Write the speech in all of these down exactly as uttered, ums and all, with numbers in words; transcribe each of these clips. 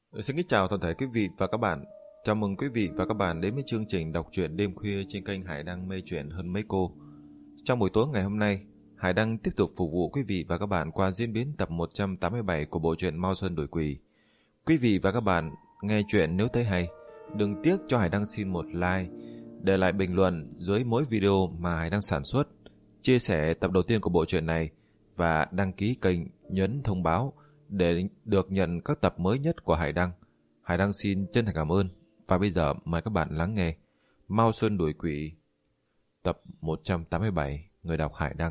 Xin kính chào toàn thể quý vị và các bạn. Chào mừng quý vị và các bạn đến với chương trình đọc truyện đêm khuya trên kênh Hải Đăng Mê Chuyện Hơn Mấy Cô. Trong buổi tối ngày hôm nay, Hải Đăng tiếp tục phục vụ quý vị và các bạn qua diễn biến tập một trăm tám mươi bảy của bộ truyện Mao Sơn Đuổi Quỷ. Quý vị và các bạn nghe chuyện nếu thấy hay, đừng tiếc cho Hải Đăng xin một like, để lại bình luận dưới mỗi video mà Hải Đăng sản xuất, chia sẻ tập đầu tiên của bộ truyện này và đăng ký kênh, nhấn thông báo để được nhận các tập mới nhất của Hải Đăng. Hải Đăng xin chân thành cảm ơn. Và bây giờ mời các bạn lắng nghe Mao Sơn Đuổi Quỷ tập một trăm tám mươi bảy, người đọc Hải Đăng.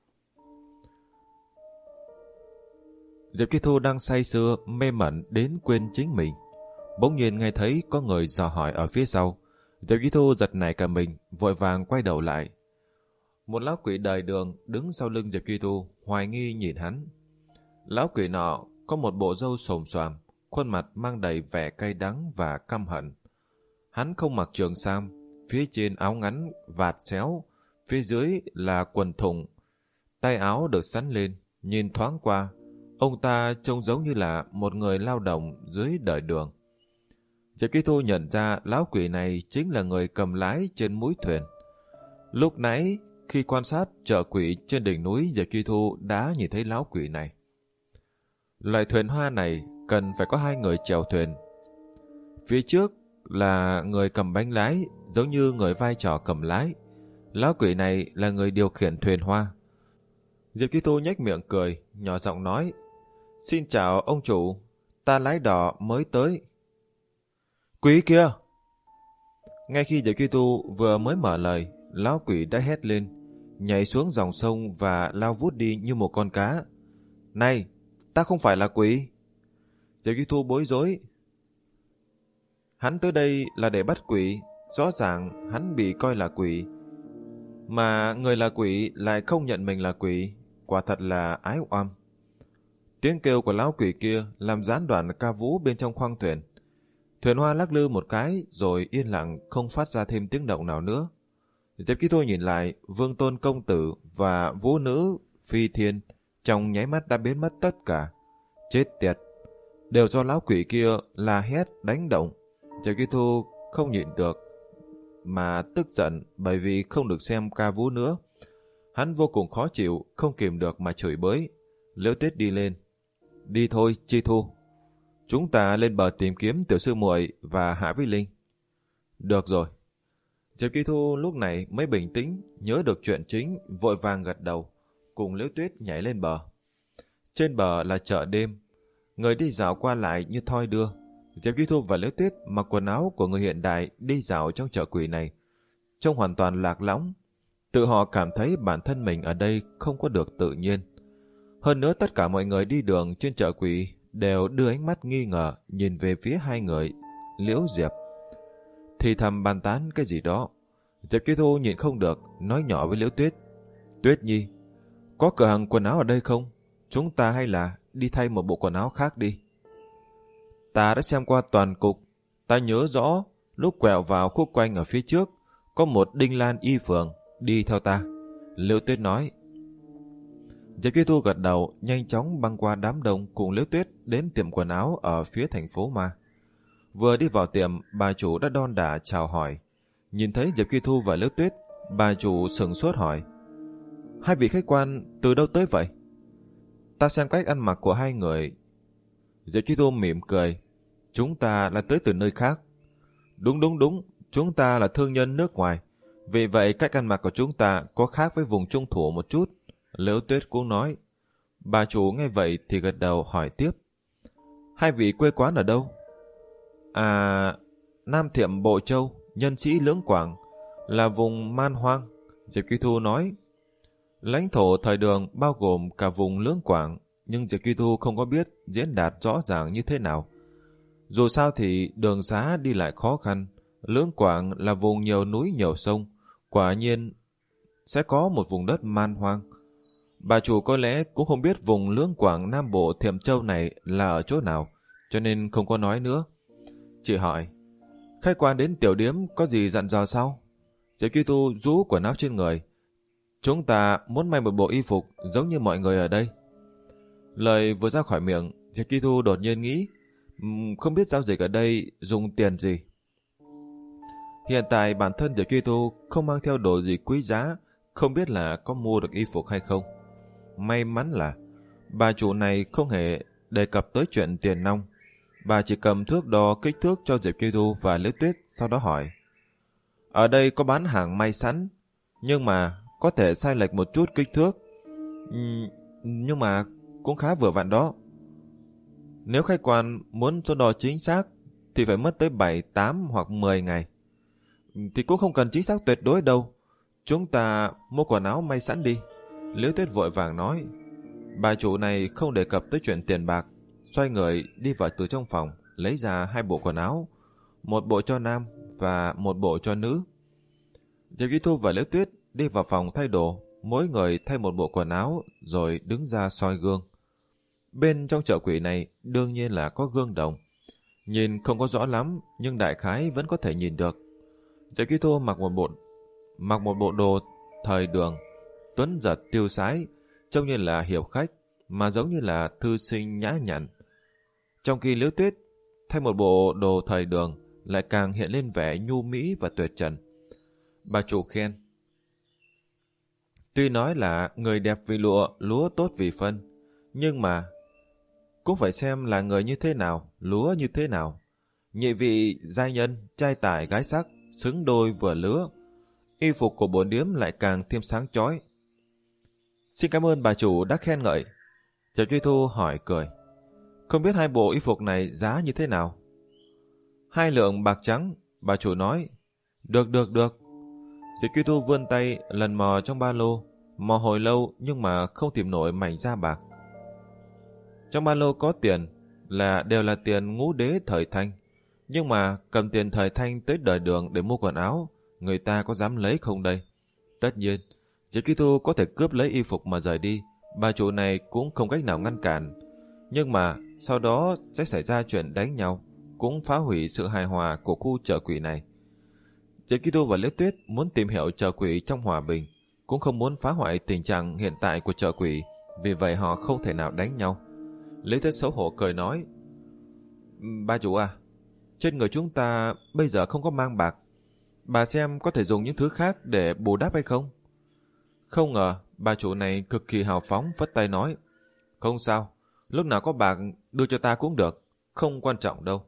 Diệp Kỳ Thu đang say sưa mê mẩn đến quên chính mình. Bỗng nhiên nghe thấy có người dò hỏi ở phía sau. Diệp Kỳ Thu giật nảy cả mình, vội vàng quay đầu lại. Một lão quỷ đời đường đứng sau lưng Diệp Kỳ Thu, hoài nghi nhìn hắn. Lão quỷ nọ có một bộ râu xồm xoàm, khuôn mặt mang đầy vẻ cay đắng và căm hận. Hắn không mặc trường sam, phía trên áo ngắn vạt xéo, phía dưới là quần thùng, tay áo được sắn lên. Nhìn thoáng qua, ông ta trông giống như là một người lao động dưới đời đường. Diệp Kỳ Thu nhận ra lão quỷ này chính là người cầm lái trên mũi thuyền. Lúc nãy khi quan sát chợ quỷ trên đỉnh núi, Diệp Kỳ Thu đã nhìn thấy lão quỷ này. Loại thuyền hoa này cần phải có hai người chèo thuyền. Phía trước là người cầm bánh lái, giống như người vai trò cầm lái. Lão quỷ này là người điều khiển thuyền hoa. Diệp Kỳ Thu nhếch miệng cười, nhỏ giọng nói: "Xin chào ông chủ, ta lái đò mới tới." "Quỷ kia!" Ngay khi Diệp Kỳ Thu vừa mới mở lời, lão quỷ đã hét lên, nhảy xuống dòng sông và lao vút đi như một con cá. "Này, ta không phải là quỷ." Diệp Kỳ Thu bối rối. Hắn tới đây là để bắt quỷ, rõ ràng hắn bị coi là quỷ. Mà người là quỷ lại không nhận mình là quỷ, quả thật là ái oăm. Tiếng kêu của lão quỷ kia làm gián đoạn ca vũ bên trong khoang thuyền. Thuyền hoa lắc lư một cái rồi yên lặng, không phát ra thêm tiếng động nào nữa. Diệp Kỳ Thu nhìn lại, Vương Tôn công tử và vũ nữ Phi Thiên trong nháy mắt đã biến mất tất cả. Chết tiệt, đều do lão quỷ kia la hét đánh động. Diệp Kỳ Thu không nhịn được mà tức giận bởi vì không được xem ca vũ nữa. Hắn vô cùng khó chịu, không kìm được mà chửi bới. Liễu Tuyết đi lên: "Đi thôi Chi Thu, chúng ta lên bờ tìm kiếm tiểu sư muội và Hạ Vĩ Linh." "Được rồi." Diệp Kỳ Thu lúc này mới bình tĩnh, nhớ được chuyện chính, vội vàng gật đầu, cùng Liễu Tuyết nhảy lên bờ. Trên bờ là chợ đêm, người đi dạo qua lại như thoi đưa. Diệp Kỳ Thu và Liễu Tuyết mặc quần áo của người hiện đại đi dạo trong chợ quỷ này, trông hoàn toàn lạc lõng. Tự họ cảm thấy bản thân mình ở đây không có được tự nhiên. Hơn nữa tất cả mọi người đi đường trên chợ quỷ đều đưa ánh mắt nghi ngờ nhìn về phía hai người Liễu Diệp, thì thầm bàn tán cái gì đó. Diệp Kỳ Thu nhịn không được, nói nhỏ với Liễu Tuyết: "Tuyết Nhi, có cửa hàng quần áo ở đây không? Chúng ta hay là đi thay một bộ quần áo khác đi." "Ta đã xem qua toàn cục, ta nhớ rõ lúc quẹo vào khúc quanh ở phía trước có một Đinh Lan y phường, đi theo ta." Liễu Tuyết nói. Diệp Kỳ Thu gật đầu, nhanh chóng băng qua đám đông cùng Liễu Tuyết đến tiệm quần áo ở phía thành phố Ma. Vừa đi vào tiệm, bà chủ đã đon đả chào hỏi. Nhìn thấy Diệp Kỳ Thu và Liễu Tuyết, bà chủ sững sốt hỏi: "Hai vị khách quan từ đâu tới vậy?" "Ta xem cách ăn mặc của hai người." Diệp Kỳ Thu mỉm cười: "Chúng ta là tới từ nơi khác." "Đúng đúng đúng, chúng ta là thương nhân nước ngoài, vì vậy cách ăn mặc của chúng ta có khác với vùng trung thổ một chút." Liễu Tuyết cũng nói. Bà chủ nghe vậy thì gật đầu hỏi tiếp: "Hai vị quê quán ở đâu?" "À, Nam Thiệm Bộ Châu, nhân sĩ Lưỡng Quảng, là vùng man hoang." Diệp Kỳ Thu nói. Lãnh thổ thời Đường bao gồm cả vùng Lưỡng Quảng, nhưng Diệp Kỳ Thu không có biết diễn đạt rõ ràng như thế nào. Dù sao thì đường xá đi lại khó khăn, Lưỡng Quảng là vùng nhiều núi nhiều sông, quả nhiên sẽ có một vùng đất man hoang. Bà chủ có lẽ cũng không biết vùng Lưỡng Quảng Nam Bộ Thiểm Châu này là ở chỗ nào, cho nên không có nói nữa. Chị hỏi: "Khách quan đến tiểu điếm có gì dặn dò sao?" Diệp Kỳ Thu rũ quần áo trên người: "Chúng ta muốn may một bộ y phục giống như mọi người ở đây." Lời vừa ra khỏi miệng, Diệp Kỳ Thu đột nhiên nghĩ Uhm, không biết giao dịch ở đây dùng tiền gì. Hiện tại bản thân Diệp Truy Thu không mang theo đồ gì quý giá, không biết là có mua được y phục hay không. May mắn là bà chủ này không hề đề cập tới chuyện tiền nong. Bà chỉ cầm thước đo kích thước cho Diệp Truy Thu và Liễu Tuyết, sau đó hỏi: ở đây có bán hàng may sẵn, nhưng mà có thể sai lệch một chút kích thước. Uhm, nhưng mà cũng khá vừa vặn đó. Nếu khách quan muốn số đo chính xác thì phải mất tới bảy, tám hoặc mười ngày. Thì cũng không cần chính xác tuyệt đối đâu. Chúng ta mua quần áo may sẵn đi. Liễu Tuyết vội vàng nói. Bà chủ này không đề cập tới chuyện tiền bạc, xoay người đi vào từ trong phòng, lấy ra hai bộ quần áo, một bộ cho nam và một bộ cho nữ. Diệp Duy Thu và Liễu Tuyết đi vào phòng thay đồ, mỗi người thay một bộ quần áo rồi đứng ra soi gương. Bên trong chợ quỷ này đương nhiên là có gương đồng. Nhìn không có rõ lắm, nhưng đại khái vẫn có thể nhìn được. Diệp Duy Thu mặc một bộ mặc một bộ đồ thời đường, tuấn giật tiêu sái, trông như là hiệp khách, mà giống như là thư sinh nhã nhặn. Trong khi Liễu Tuyết thay một bộ đồ thời đường lại càng hiện lên vẻ nhu mỹ và tuyệt trần. Bà chủ khen: tuy nói là người đẹp vì lụa, lúa tốt vì phân, nhưng mà cũng phải xem là người như thế nào, lúa như thế nào. Nhị vị giai nhân, trai tài gái sắc, xứng đôi vừa lứa. Y phục của bổn điếm lại càng thêm sáng chói. Xin cảm ơn bà chủ đã khen ngợi. Diệp Duy Thu hỏi cười: không biết hai bộ y phục này giá như thế nào? Hai lượng bạc trắng. Bà chủ nói: được được được. Diệp Duy Thu vươn tay lần mò trong ba lô, mò hồi lâu nhưng mà không tìm nổi mảnh da bạc. Trong ba lô có tiền, là đều là tiền ngũ đế thời Thanh, nhưng mà cầm tiền thời Thanh tới đời Đường để mua quần áo, người ta có dám lấy không đây? Tất nhiên, Diệp Duy Thu có thể cướp lấy y phục mà rời đi, bà chủ này cũng không cách nào ngăn cản. Nhưng mà sau đó sẽ xảy ra chuyện đánh nhau, cũng phá hủy sự hài hòa của khu chợ quỷ này. Diệp Duy Thu và Liễu Tuyết muốn tìm hiểu chợ quỷ trong hòa bình, cũng không muốn phá hoại tình trạng hiện tại của chợ quỷ, vì vậy họ không thể nào đánh nhau. Liễu Tuyết xấu hổ cười nói: bà chủ à, trên người chúng ta bây giờ không có mang bạc, bà xem có thể dùng những thứ khác để bù đắp hay không? Không ngờ bà chủ này cực kỳ hào phóng, phất tay nói: không sao, lúc nào có bạc đưa cho ta cũng được, không quan trọng đâu.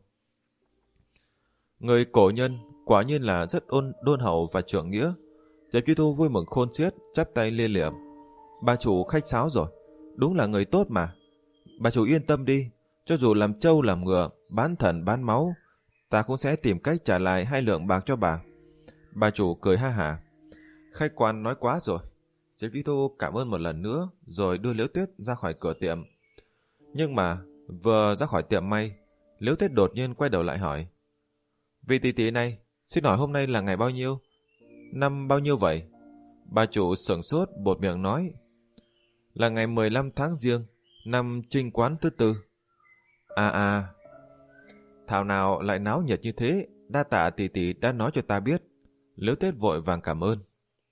Người cổ nhân quả nhiên là rất ôn đôn hậu và trượng nghĩa. Diệp Duy Thu vui mừng khôn xiết, chắp tay lia liệm: bà chủ khách sáo rồi, đúng là người tốt mà. Bà chủ yên tâm đi, cho dù làm trâu làm ngựa, bán thần bán máu, ta cũng sẽ tìm cách trả lại hai lượng bạc cho bà. Bà chủ cười ha hả: khách quan nói quá rồi. Diệp Duy Thu cảm ơn một lần nữa rồi đưa Liễu Tuyết ra khỏi cửa tiệm. Nhưng mà vừa ra khỏi tiệm may, Liễu Tuyết đột nhiên quay đầu lại hỏi: vị tỷ tỷ này, xin hỏi hôm nay là ngày bao nhiêu? Năm bao nhiêu vậy? Bà chủ sửng sốt bột miệng nói: là ngày mười lăm tháng Giêng, năm Trinh Quán thứ tư. À à, thảo nào lại náo nhiệt như thế, đa tạ tỷ tỷ đã nói cho ta biết. Liễu Tuyết vội vàng cảm ơn.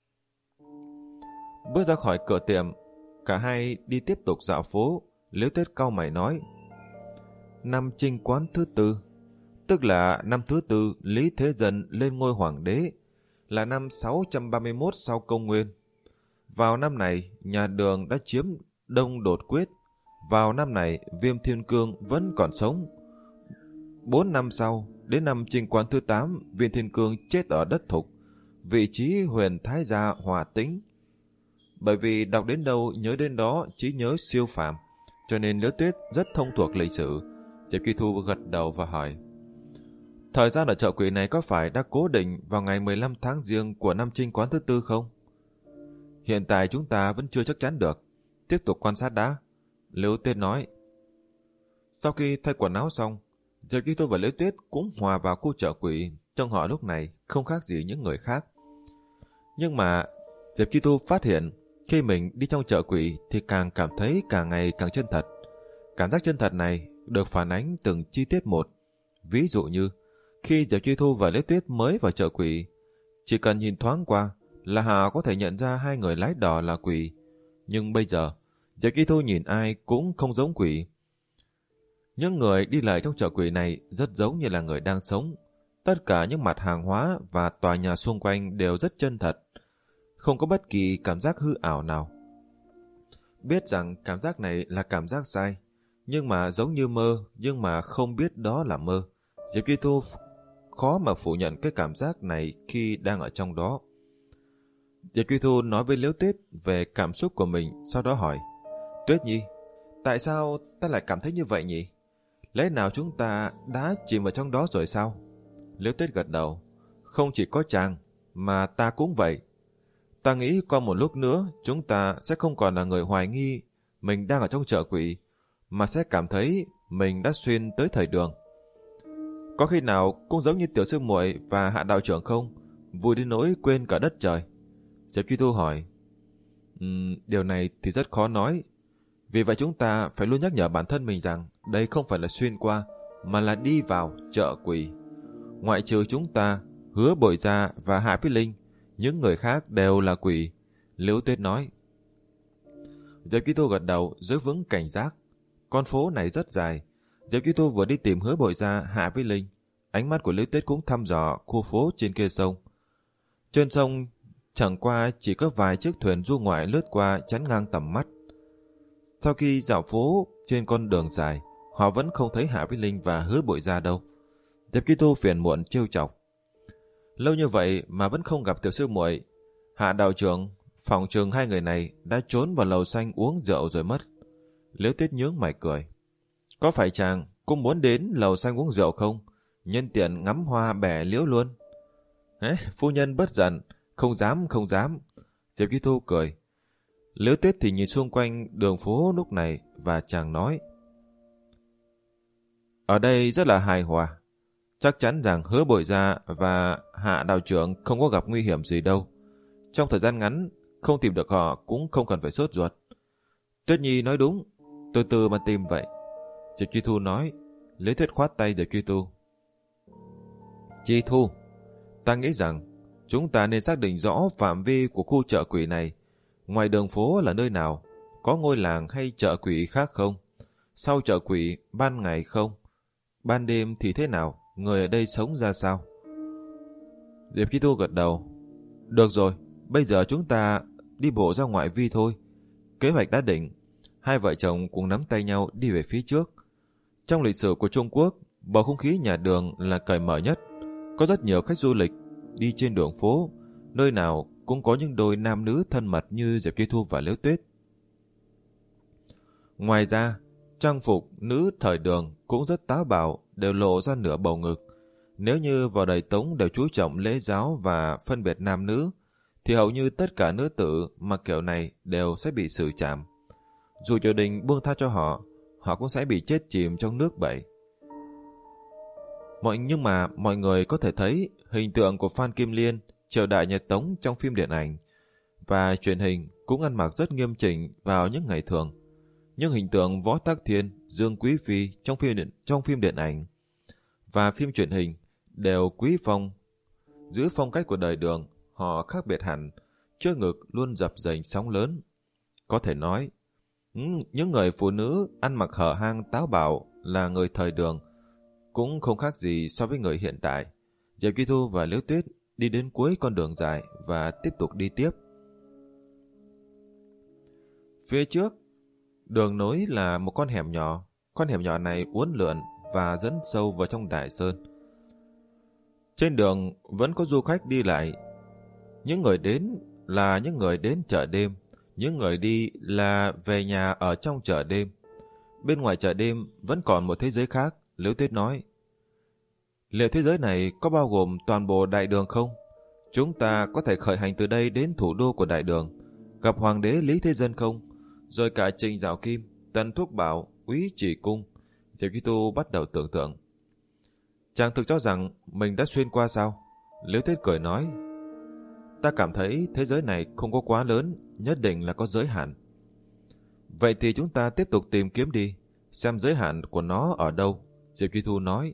Bước ra khỏi cửa tiệm, cả hai đi tiếp tục dạo phố. Liễu Tuyết cau mày nói: năm Trinh Quán thứ tư, tức là năm thứ tư Lý Thế Dân lên ngôi hoàng đế, là năm sáu trăm ba mươi mốt sau công nguyên. Vào năm này, nhà Đường đã chiếm Đông Đột Quyết. Vào năm này, Viêm Thiên Cương vẫn còn sống. Bốn năm sau, đến năm Trinh Quán thứ tám, Viêm Thiên Cương chết ở đất Thục, vị trí huyền thái gia Hòa Tĩnh. Bởi vì đọc đến đâu nhớ đến đó, trí nhớ siêu phàm, cho nên Liễu Tuyết rất thông thuộc lịch sử. Diệp Duy Thu gật đầu và hỏi: thời gian ở chợ quỷ này có phải đã cố định vào ngày mười lăm tháng Giêng của năm Trinh Quán thứ tư không? Hiện tại chúng ta vẫn chưa chắc chắn được, tiếp tục quan sát đã. Liễu Tuyết nói. Sau khi thay quần áo xong, Diệp Duy Thu và Liễu Tuyết cũng hòa vào khu chợ quỷ. Trong họ lúc này không khác gì những người khác. Nhưng mà Diệp Duy Thu phát hiện khi mình đi trong chợ quỷ thì càng cảm thấy càng ngày càng chân thật. Cảm giác chân thật này được phản ánh từng chi tiết một. Ví dụ như khi Diệp Duy Thu và Liễu Tuyết mới vào chợ quỷ, chỉ cần nhìn thoáng qua là họ có thể nhận ra hai người lái đò là quỷ. Nhưng bây giờ Diệp Duy Thu nhìn ai cũng không giống quỷ. Những người đi lại trong chợ quỷ này rất giống như là người đang sống. Tất cả những mặt hàng hóa và tòa nhà xung quanh đều rất chân thật, không có bất kỳ cảm giác hư ảo nào. Biết rằng cảm giác này là cảm giác sai, nhưng mà giống như mơ, nhưng mà không biết đó là mơ. Diệp Duy Thu khó mà phủ nhận cái cảm giác này khi đang ở trong đó. Diệp Duy Thu nói với Liễu Tuyết về cảm xúc của mình, sau đó hỏi: Tuyết Nhi, tại sao ta lại cảm thấy như vậy nhỉ? Lẽ nào chúng ta đã chìm vào trong đó rồi sao? Liễu Tuyết gật đầu: Không chỉ có chàng, mà ta cũng vậy. Ta nghĩ qua một lúc nữa chúng ta sẽ không còn là người hoài nghi mình đang ở trong chợ quỷ, mà sẽ cảm thấy mình đã xuyên tới thời đường. Có khi nào cũng giống như tiểu sư muội và Hạ đạo trưởng không? Vui đến nỗi quên cả đất trời. Diệp Duy Thu hỏi: uhm, Điều này thì rất khó nói. Vì vậy chúng ta phải luôn nhắc nhở bản thân mình rằng đây không phải là xuyên qua, mà là đi vào chợ quỷ. Ngoại trừ chúng ta, Hứa Bội Gia và Hạ Phi Linh, những người khác đều là quỷ, Liễu Tuyết nói. Diệp Duy Thu gật đầu, giữ vững cảnh giác. Con phố này rất dài. Diệp Duy Thu vừa đi tìm Hứa Bội Gia, Hạ Phi Linh, ánh mắt của Liễu Tuyết cũng thăm dò khu phố trên kia sông. Trên sông chẳng qua chỉ có vài chiếc thuyền du ngoại lướt qua chắn ngang tầm mắt. Sau khi dạo phố trên con đường dài, họ vẫn không thấy Hạ Phi Linh và Hứa Bội Gia đâu. Diệp Duy Thu phiền muộn trêu chọc: Lâu như vậy mà vẫn không gặp tiểu sư muội. Hạ đạo trưởng, phòng trường hai người này đã trốn vào lầu xanh uống rượu rồi mất. Liễu Tuyết nhướng mày cười: Có phải chàng cũng muốn đến lầu xanh uống rượu không? Nhân tiện ngắm hoa bẻ liễu luôn. Ê, phu nhân bất giận, không dám không dám. Diệp Duy Thu cười. Liễu Tuyết thì nhìn xung quanh đường phố lúc này và chàng nói: Ở đây rất là hài hòa. Chắc chắn rằng Hứa Bội Gia và Hạ đạo trưởng không có gặp nguy hiểm gì đâu. Trong thời gian ngắn, không tìm được họ cũng không cần phải sốt ruột. Tuyết Nhi nói đúng, từ từ mà tìm vậy. Diệp Duy Thu nói. Liễu Tuyết khoát tay Diệp Duy Thu: Chi Thu, ta nghĩ rằng chúng ta nên xác định rõ phạm vi của khu chợ quỷ này. Ngoài đường phố là nơi nào? Có ngôi làng hay chợ quỷ khác không? Sau chợ quỷ, ban ngày không? Ban đêm thì thế nào? Người ở đây sống ra sao? Diệp Duy Thu gật đầu. Được rồi, bây giờ chúng ta đi bộ ra ngoại vi thôi. Kế hoạch đã định. Hai vợ chồng cùng nắm tay nhau đi về phía trước. Trong lịch sử của Trung Quốc, bầu không khí nhà đường là cởi mở nhất. Có rất nhiều khách du lịch đi trên đường phố, nơi nào cũng có những đôi nam nữ thân mật như Diệp Duy Thu và Liễu Tuyết. Ngoài ra, trang phục nữ thời đường cũng rất táo bạo, đều lộ ra nửa bầu ngực. Nếu như vào đời Tống đều chú trọng lễ giáo và phân biệt nam nữ, thì hầu như tất cả nữ tử mặc kiểu này đều sẽ bị xử trảm. Dù triều đình buông tha cho họ, họ cũng sẽ bị chết chìm trong nước bẫy. Mọi nhưng mà mọi người có thể thấy hình tượng của Phan Kim Liên triều đại Nhật Tống trong phim điện ảnh và truyền hình cũng ăn mặc rất nghiêm chỉnh vào những ngày thường. Nhưng hình tượng Võ Tắc Thiên, Dương Quý Phi trong phim điện, trong phim điện ảnh và phim truyền hình đều quý phong. Giữ phong cách của đời Đường, họ khác biệt hẳn, trước ngực luôn dập dềnh sóng lớn. Có thể nói, những người phụ nữ ăn mặc hở hang táo bạo là người thời Đường, cũng không khác gì so với người hiện tại. Diệp Duy Thu và Liễu Tuyết đi đến cuối con đường dài và tiếp tục đi tiếp. Phía trước, đường nối là một con hẻm nhỏ. Con hẻm nhỏ này uốn lượn và dẫn sâu vào trong đại sơn. Trên đường vẫn có du khách đi lại. Những người đến là những người đến chợ đêm, những người đi là về nhà ở trong chợ đêm. Bên ngoài chợ đêm vẫn còn một thế giới khác, Liễu Tuyết nói. Liệu thế giới này có bao gồm toàn bộ đại đường không? Chúng ta có thể khởi hành từ đây đến thủ đô của đại đường, gặp hoàng đế Lý Thế Dân không? Rồi cả Trình Dạo Kim, Tần Thúc Bảo, Úy Chỉ Cung. Diệp Duy Thu bắt đầu tưởng tượng. Chàng thực cho rằng mình đã xuyên qua sao? Liễu Tuyết cười nói. Ta cảm thấy thế giới này không có quá lớn, nhất định là có giới hạn. Vậy thì chúng ta tiếp tục tìm kiếm đi, xem giới hạn của nó ở đâu, Diệp Duy Thu nói.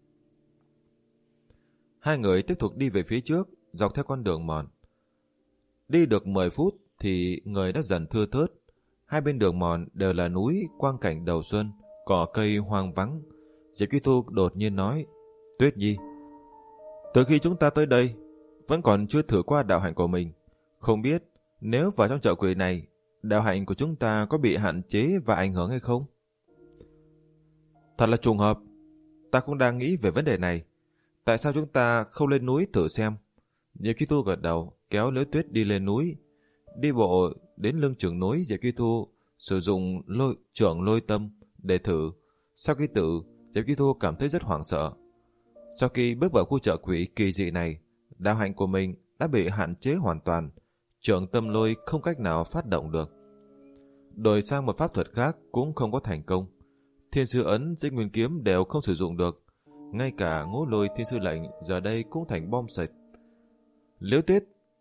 Hai người tiếp tục đi về phía trước, dọc theo con đường mòn. Đi được mười phút thì người đã dần thưa thớt. Hai bên đường mòn đều là núi, quang cảnh đầu xuân, cỏ cây hoang vắng, Diệp Chi Thu đột nhiên nói, Tuyết Nhi, từ khi chúng ta tới đây, vẫn còn chưa thử qua đạo hạnh của mình. Không biết nếu vào trong chợ quỷ này, đạo hạnh của chúng ta có bị hạn chế và ảnh hưởng hay không? Thật là trùng hợp, ta cũng đang nghĩ về vấn đề này. Tại sao chúng ta không lên núi thử xem? Diệp Chi Thu gật đầu, kéo Liễu Tuyết đi lên núi. Đi bộ đến lưng chừng núi, Diệp Chi Thu sử dụng lôi trưởng lôi tâm để thử. Sau khi tự, Diệp Chi Thu cảm thấy rất hoảng sợ. Sau khi bước vào khu chợ quỷ kỳ dị này, đạo hạnh của mình đã bị hạn chế hoàn toàn. Trưởng tâm lôi không cách nào phát động được. Đổi sang một pháp thuật khác cũng không có thành công. Thiên sư ấn, Dĩnh Nguyên kiếm đều không sử dụng được. Ngay cả ngũ lôi thiên sư lệnh giờ đây cũng thành bom sệt. Liễu Tuyết,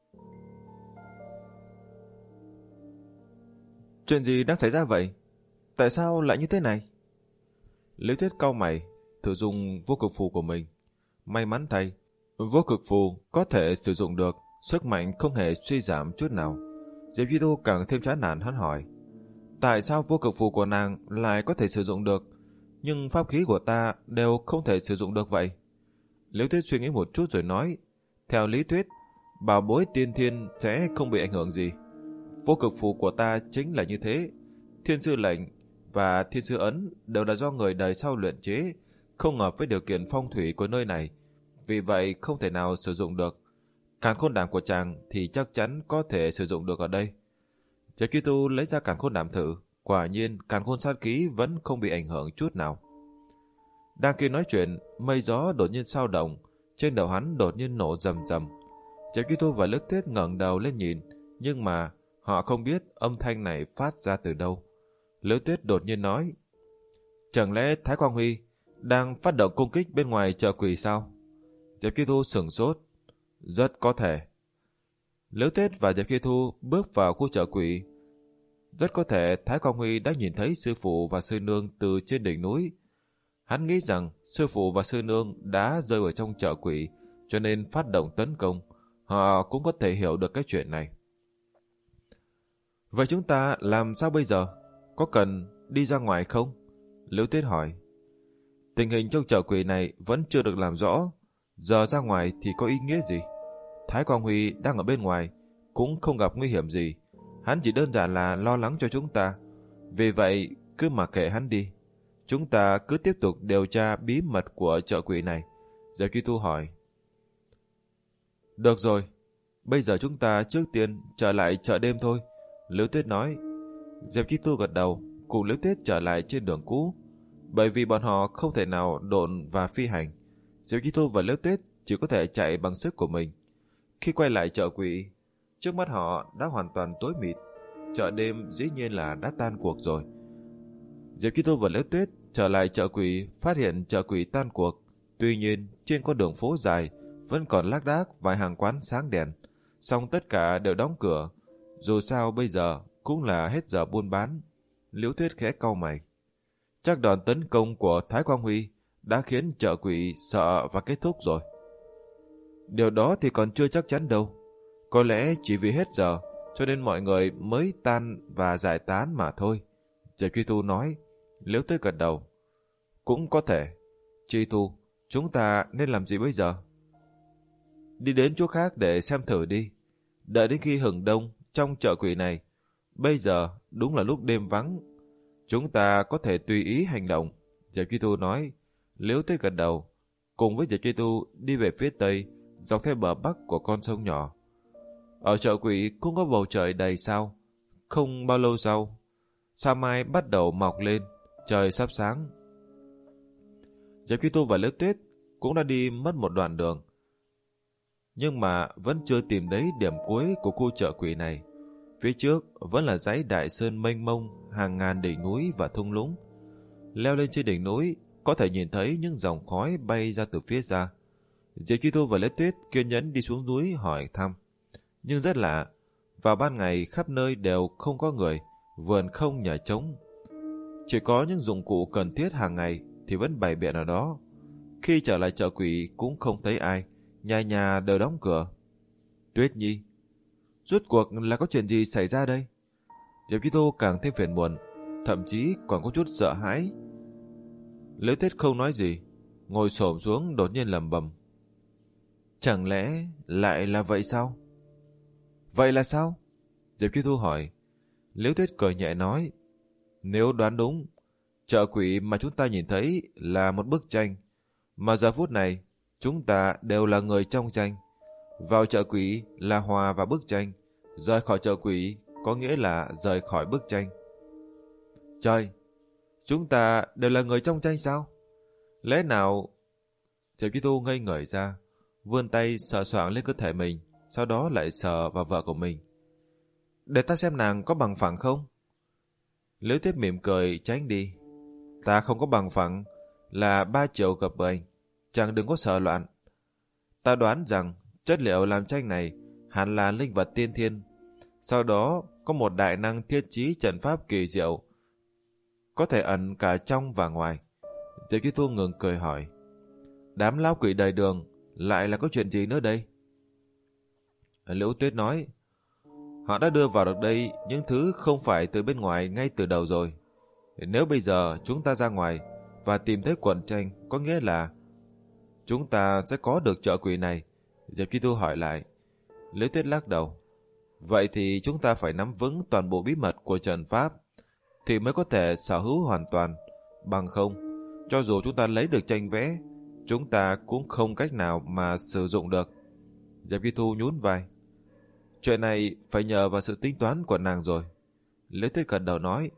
chuyện gì đang xảy ra vậy? Tại sao lại như thế này? Liễu Tuyết cau mày, thử dùng vô cực phù của mình. May mắn thay, vô cực phù có thể sử dụng được, sức mạnh không hề suy giảm chút nào. Diệp Chi Thu càng thêm chán nản, hắn hỏi, tại sao vô cực phù của nàng lại có thể sử dụng được, nhưng pháp khí của ta đều không thể sử dụng được vậy? Liễu Tuyết suy nghĩ một chút rồi nói, theo lý thuyết, bảo bối tiên thiên sẽ không bị ảnh hưởng gì. Vô cực phù của ta chính là như thế. Thiên sư lệnh và thiên sư ấn đều là do người đời sau luyện chế, không hợp với điều kiện phong thủy của nơi này, vì vậy không thể nào sử dụng được. Càn khôn đàm của chàng thì chắc chắn có thể sử dụng được ở đây. Diệp Chi Thu lấy ra càn khôn đàm thử, quả nhiên càn khôn sát khí vẫn không bị ảnh hưởng chút nào. Đang khi nói chuyện, mây gió đột nhiên sao động, trên đầu hắn đột nhiên nổ rầm rầm. Diệp Chi Thu và Liễu Tuyết ngẩng đầu lên nhìn, nhưng mà họ không biết âm thanh này phát ra từ đâu. Liễu Tuyết đột nhiên nói, chẳng lẽ Thái Quang Huy đang phát động công kích bên ngoài chợ quỷ sao? Diệp Chi Thu sửng sốt, rất có thể. Liễu Tuyết và Diệp Chi Thu bước vào khu chợ quỷ. Rất có thể Thái Quang Huy đã nhìn thấy sư phụ và sư nương từ trên đỉnh núi. Hắn nghĩ rằng sư phụ và sư nương đã rơi ở trong chợ quỷ, cho nên phát động tấn công. Họ cũng có thể hiểu được cái chuyện này. Vậy chúng ta làm sao bây giờ? Có cần đi ra ngoài không? Liễu Tuyết hỏi. Tình hình trong chợ quỷ này vẫn chưa được làm rõ. Giờ ra ngoài thì có ý nghĩa gì? Thái Quang Huy đang ở bên ngoài, cũng không gặp nguy hiểm gì. Hắn chỉ đơn giản là lo lắng cho chúng ta. Vì vậy, cứ mặc kệ hắn đi. Chúng ta cứ tiếp tục điều tra bí mật của chợ quỷ này. Diệp Chi Thu hỏi. Được rồi, bây giờ chúng ta trước tiên trở lại chợ đêm thôi. Liễu Tuyết nói. Diệp Chi Thu gật đầu, cùng Liễu Tuyết trở lại trên đường cũ. Bởi vì bọn họ không thể nào độn và phi hành, Diệp Chi Thu và Liễu Tuyết chỉ có thể chạy bằng sức của mình. Khi quay lại chợ quỷ, trước mắt họ đã hoàn toàn tối mịt. Chợ đêm dĩ nhiên là đã tan cuộc rồi. Diệp Chi Thu và Liễu Tuyết trở lại chợ quỷ, phát hiện chợ quỷ tan cuộc. Tuy nhiên, trên con đường phố dài vẫn còn lác đác vài hàng quán sáng đèn, song tất cả đều đóng cửa. Dù sao bây giờ cũng là hết giờ buôn bán. Liễu Tuyết khẽ cau mày. Chắc đòn tấn công của Thái Quang Huy đã khiến chợ quỷ sợ và kết thúc rồi. Điều đó thì còn chưa chắc chắn đâu. Có lẽ chỉ vì hết giờ cho nên mọi người mới tan và giải tán mà thôi. Diệp Chi Thu nói. Liễu Tuyết gật đầu. Cũng có thể. Chi Thu, chúng ta nên làm gì bây giờ? Đi đến chỗ khác để xem thử đi. Đợi đến khi hừng đông trong chợ quỷ này. Bây giờ đúng là lúc đêm vắng. Chúng ta có thể tùy ý hành động. Diệp Chi Thu nói. Liễu Tuyết gật đầu. Cùng với Diệp Chi Thu đi về phía tây, dọc theo bờ bắc của con sông nhỏ. Ở chợ quỷ cũng có bầu trời đầy sao. Không bao lâu sau, sao mai bắt đầu mọc lên, trời sắp sáng. Diệp Chi Thu và Liễu Tuyết cũng đã đi mất một đoạn đường, nhưng mà vẫn chưa tìm thấy điểm cuối của khu chợ quỷ này. Phía trước vẫn là dãy đại sơn mênh mông, hàng ngàn đỉnh núi và thung lũng. Leo lên trên đỉnh núi, có thể nhìn thấy những dòng khói bay ra từ phía xa. Diệp Chi Thu và Liễu Tuyết kiên nhẫn đi xuống núi hỏi thăm. Nhưng rất lạ, vào ban ngày khắp nơi đều không có người, vườn không nhà trống. Chỉ có những dụng cụ cần thiết hàng ngày thì vẫn bày biện ở đó. Khi trở lại chợ quỷ cũng không thấy ai, nhà nhà đều đóng cửa. Tuyết Nhi, rốt cuộc là có chuyện gì xảy ra đây? Diệp Chi Thu càng thêm phiền muộn, thậm chí còn có chút sợ hãi. Liễu Tuyết không nói gì, ngồi xổm xuống đột nhiên lẩm bẩm. Chẳng lẽ lại là vậy sao? Vậy là sao? Diệp Chi Thu hỏi. Liễu Tuyết cười nhẹ nói, nếu đoán đúng, chợ quỷ mà chúng ta nhìn thấy là một bức tranh, mà giờ phút này chúng ta đều là người trong tranh. Vào chợ quỷ là hòa vào bức tranh, rời khỏi chợ quỷ có nghĩa là rời khỏi bức tranh. Trời, chúng ta đều là người trong tranh sao? Lẽ nào... Diệp Chi Thu ngây người ra, vươn tay sờ soạng lên cơ thể mình, sau đó lại sờ vào vợ của mình. Để ta xem nàng có bằng phẳng không? Liễu Tuyết mỉm cười tránh đi. Ta không có bằng phẳng, là ba triệu gặp bệnh, chàng đừng có sợ loạn. Ta đoán rằng chất liệu làm tranh này hẳn là linh vật tiên thiên. Sau đó có một đại năng thiết trí trận pháp kỳ diệu, có thể ẩn cả trong và ngoài. Diệp Chi Thu ngừng cười hỏi, đám lão quỷ đầy đường lại là có chuyện gì nữa đây? Liễu Tuyết nói, họ đã đưa vào được đây những thứ không phải từ bên ngoài ngay từ đầu rồi. Nếu bây giờ chúng ta ra ngoài và tìm thấy quần tranh, có nghĩa là chúng ta sẽ có được chợ quỷ này. Diệp Chi Thu hỏi lại. Liễu Tuyết lắc đầu. Vậy thì chúng ta phải nắm vững toàn bộ bí mật của trận pháp thì mới có thể sở hữu hoàn toàn. Bằng không, cho dù chúng ta lấy được tranh vẽ, chúng ta cũng không cách nào mà sử dụng được. Diệp Chi Thu nhún vai. Chuyện này phải nhờ vào sự tính toán của nàng rồi. Liễu Tuyết gật đầu nói,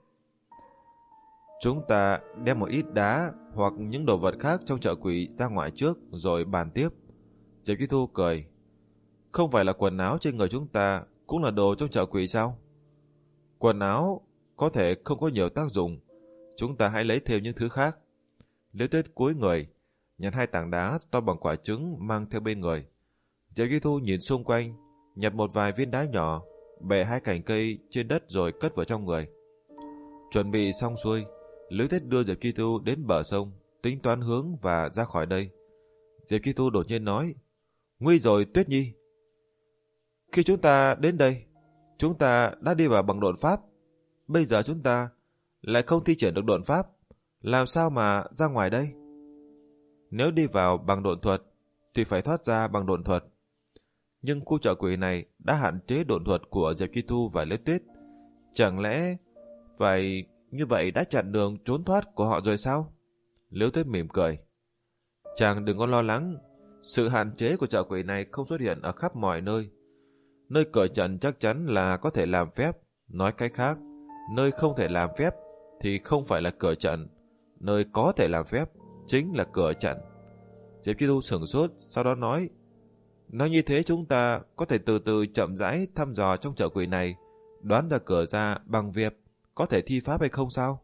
chúng ta đem một ít đá hoặc những đồ vật khác trong chợ quỷ ra ngoài trước rồi bàn tiếp. Diệp Chi Thu cười. Không phải là quần áo trên người chúng ta cũng là đồ trong chợ quỷ sao? Quần áo có thể không có nhiều tác dụng, chúng ta hãy lấy thêm những thứ khác. Liễu Tuyết cúi người, nhặt hai tảng đá to bằng quả trứng mang theo bên người. Diệp Chi Thu nhìn xung quanh, nhặt một vài viên đá nhỏ, bẻ hai cành cây trên đất rồi cất vào trong người. Chuẩn bị xong xuôi, Liễu Tuyết đưa Diệp Chi Thu đến bờ sông, tính toán hướng và ra khỏi đây. Diệp Chi Thu đột nhiên nói, nguy rồi Tuyết Nhi. Khi chúng ta đến đây, chúng ta đã đi vào bằng độn pháp. Bây giờ chúng ta lại không thi triển được độn pháp, làm sao mà ra ngoài đây? Nếu đi vào bằng độn thuật thì phải thoát ra bằng độn thuật. Nhưng khu chợ quỷ này đã hạn chế độn thuật của Diệp Chi Thu và Liễu Tuyết. Chẳng lẽ phải như vậy đã chặn đường trốn thoát của họ rồi sao? Liễu Tuyết mỉm cười. Chàng đừng có lo lắng, sự hạn chế của chợ quỷ này không xuất hiện ở khắp mọi nơi. Nơi cửa trận chắc chắn là có thể làm phép. Nói cách khác, nơi không thể làm phép thì không phải là cửa trận. Nơi có thể làm phép chính là cửa trận. Diệp Chi Thu sửng sốt, sau đó nói, nói như thế chúng ta có thể từ từ chậm rãi thăm dò trong chợ quỷ này, đoán ra cửa ra bằng việc có thể thi pháp hay không sao?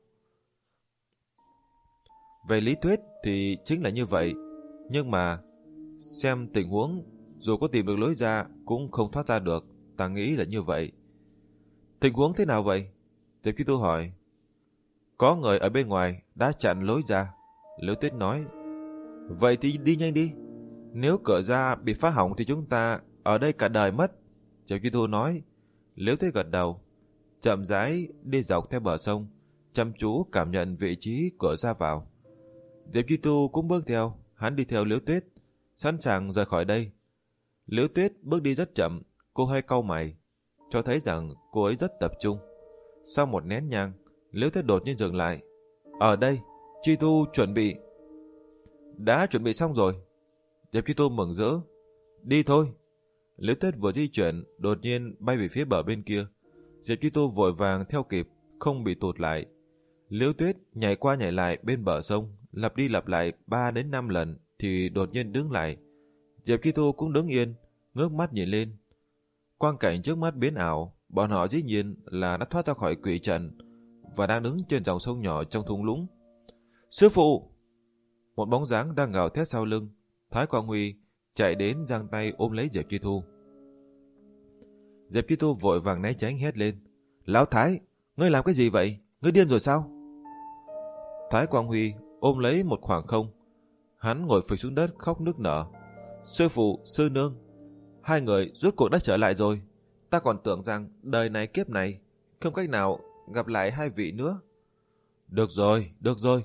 Về lý thuyết thì chính là như vậy, nhưng mà xem tình huống, dù có tìm được lối ra cũng không thoát ra được, ta nghĩ là như vậy. Tình huống thế nào vậy? Diệp Chi Thu hỏi. Có người ở bên ngoài đã chặn lối ra, Liễu Tuyết nói. Vậy thì đi nhanh đi, nếu cửa ra bị phá hỏng thì chúng ta ở đây cả đời mất. Diệp Chi Thu nói. Liễu Tuyết gật đầu, chậm rãi đi dọc theo bờ sông, chăm chú cảm nhận vị trí cửa ra vào. Diệp Chi Thu cũng bước theo, hắn đi theo Liễu Tuyết, sẵn sàng rời khỏi đây. Liễu Tuyết bước đi rất chậm, cô hơi cau mày, cho thấy rằng cô ấy rất tập trung. Sau một nén nhang, Liễu Tuyết đột nhiên dừng lại. Ở đây, Chi Thu chuẩn bị. Đã chuẩn bị xong rồi. Diệp Chi Thu mừng rỡ. Đi thôi. Liễu Tuyết vừa di chuyển, đột nhiên bay về phía bờ bên kia. Diệp Chi Thu vội vàng theo kịp, không bị tụt lại. Liễu Tuyết nhảy qua nhảy lại bên bờ sông, lặp đi lặp lại ba đến năm lần thì đột nhiên đứng lại. Diệp Chi Thu cũng đứng yên, ngước mắt nhìn lên. Quang cảnh trước mắt biến ảo, bọn họ dĩ nhiên là đã thoát ra khỏi quỷ trận và đang đứng trên dòng sông nhỏ trong thung lũng. Sư phụ! Một bóng dáng đang gào thét sau lưng. Thái Quang Huy chạy đến giang tay ôm lấy Diệp Chi Thu. Diệp Chi Thu vội vàng né tránh hét lên. Lão Thái, ngươi làm cái gì vậy? Ngươi điên rồi sao? Thái Quang Huy ôm lấy một khoảng không. Hắn ngồi phịch xuống đất khóc nức nở. Sư phụ, sư nương, hai người rốt cuộc đã trở lại rồi. Ta còn tưởng rằng đời này kiếp này không cách nào gặp lại hai vị nữa. Được rồi, được rồi,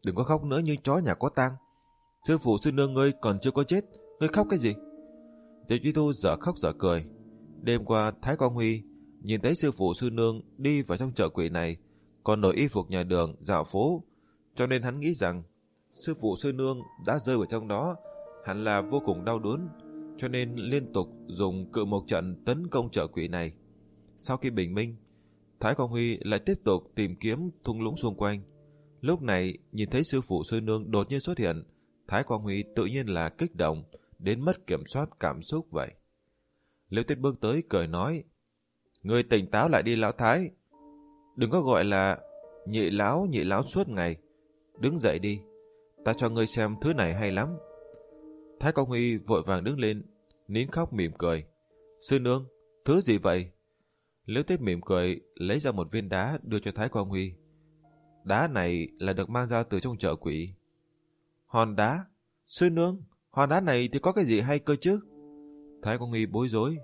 Đừng có khóc nữa như chó nhà có tang. Sư phụ sư nương ngươi còn chưa có chết, ngươi khóc cái gì? Diệp Duy Thu dở khóc dở cười. Đêm qua Thái Quang Huy nhìn thấy sư phụ sư nương đi vào trong chợ quỷ này, còn đổi y phục nhà đường dạo phố, cho nên hắn nghĩ rằng sư phụ sư nương đã rơi vào trong đó, hẳn là vô cùng đau đớn, cho nên liên tục dùng cự mộc trận tấn công chợ quỷ này. Sau khi bình minh, Thái Quang Huy lại tiếp tục tìm kiếm thung lũng xung quanh. Lúc này nhìn thấy sư phụ sư nương đột nhiên xuất hiện, Thái Quang Huy tự nhiên là kích động đến mất kiểm soát cảm xúc vậy. Liễu Tuyết bước tới cười nói: Ngươi tỉnh táo lại đi lão Thái, đừng có gọi là nhị lão nhị lão suốt ngày. Đứng dậy đi, ta cho ngươi xem thứ này hay lắm. Thái Quang Huy vội vàng đứng lên, nín khóc mỉm cười. Sư nương, thứ gì vậy? Liễu Tuyết mỉm cười lấy ra một viên đá đưa cho Thái Quang Huy. Đá này là được mang ra từ trong chợ quỷ. Hòn đá? Sư nương, hòn đá này thì có cái gì hay cơ chứ? Thái Quang Huy bối rối.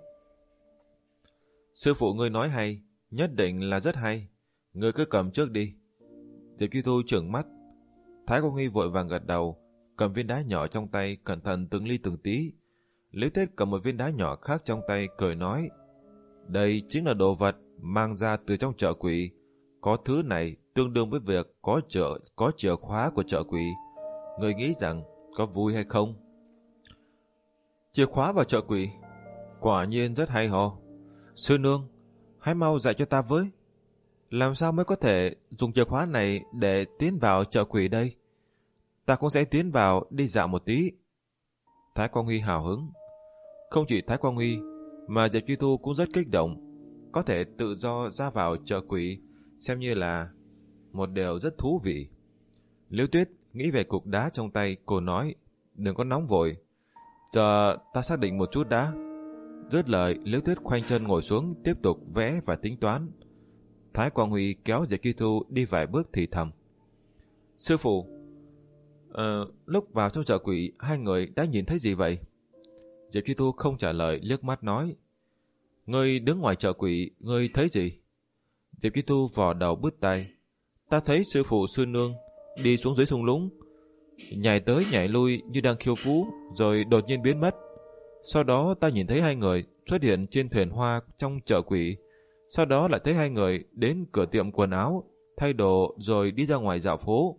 Sư phụ ngươi nói hay, nhất định là rất hay. Ngươi cứ cầm trước đi. Diệp Duy Thu trừng mắt. Thái Quang Huy vội vàng gật đầu, cầm viên đá nhỏ trong tay, cẩn thận từng ly từng tí. Liễu Tuyết cầm một viên đá nhỏ khác trong tay, cười nói: Đây chính là đồ vật mang ra từ trong chợ quỷ. Có thứ này tương đương với việc có chợ có chìa khóa của chợ quỷ. Ngươi nghĩ rằng có vui hay không? Chìa khóa vào chợ quỷ? Quả nhiên rất hay ho. Sư nương, hãy mau dạy cho ta với. Làm sao mới có thể dùng chìa khóa này để tiến vào chợ quỷ đây? Ta cũng sẽ tiến vào đi dạo một tí. Thái Quang Huy hào hứng. Không chỉ Thái Quang Huy, mà Diệp Duy Thu cũng rất kích động. Có thể tự do ra vào chợ quỷ, xem như là một điều rất thú vị. Liễu Tuyết nghĩ về cục đá trong tay, cô nói: Đừng có nóng vội, chờ ta xác định một chút đã. Dứt lời, Liễu Tuyết khoanh chân ngồi xuống, tiếp tục vẽ và tính toán. Thái Quang Huy kéo Diệp Duy Thu đi vài bước thì thầm: Sư phụ, ờ, lúc vào trong chợ quỷ, hai người đã nhìn thấy gì vậy? Diệp Duy Thu không trả lời, liếc mắt nói: Ngươi đứng ngoài chợ quỷ, ngươi thấy gì? Diệp Duy Thu vò đầu bứt tai: Ta thấy sư phụ sư nương đi xuống dưới thung lũng, nhảy tới nhảy lui như đang khiêu vũ, rồi đột nhiên biến mất. Sau đó ta nhìn thấy hai người xuất hiện trên thuyền hoa trong chợ quỷ. Sau đó lại thấy hai người đến cửa tiệm quần áo, thay đồ rồi đi ra ngoài dạo phố.